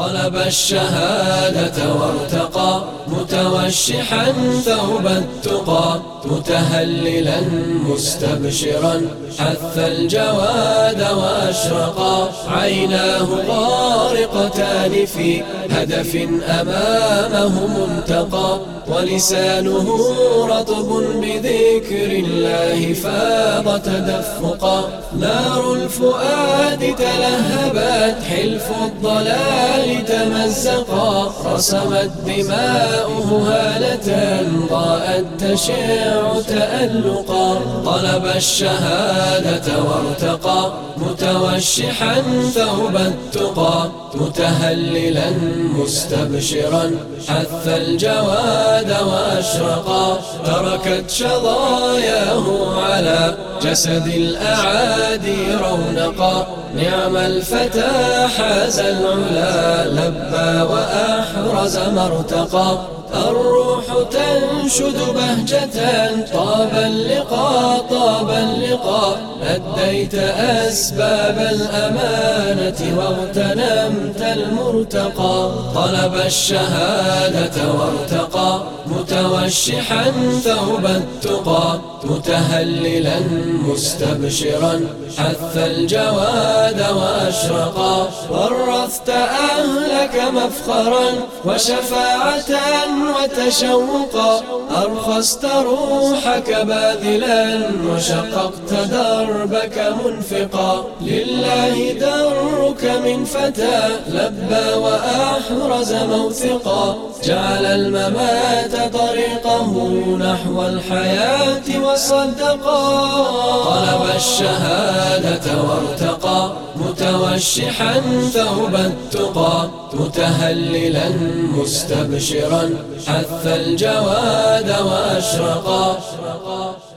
طلب الشهادة وارتقى متوشحا ثوب التقى متهللا مستبشرا حث الجواد وأشرقا عيناه غارقتان في هدف أمامه منتقى ولسانه رطب بذكر الله فاض تدفقا نار الفؤاد تلهبت حلف الضلال تمزقا رسمت دماؤه هالة ضاءت تشع تألقا طلب الشهادة وارتقى متوشحا ثوب التقى متهللا مستبشرا حث الجواد وأشرقا تركت شظاياه على جسد الأعادي رونقا نعم الفتى حاز العلا لبى وأحرز مرتقا الروح تنشد بهجة طاب اللقاء طاب اللقاء أديت أسباب الأمانة واغتنمت المرتقى طلب الشهادة وارتقى متوشحا ثوب التقى متهللا مستبشرا حث الجواد وأشرقا ورثت أهلك مفخرا وشفاعة وتشوقا أرخصت روحك باذلا وشققت دربك منفقا لله درك من فتى لبى وأحرز موثقا جعل الممات طريقه نحو الحياة وصدقا طلب الشهادة وارتقى متوشحا ثوب التقى متهللا مستبشرا حث الجواد وأشرقا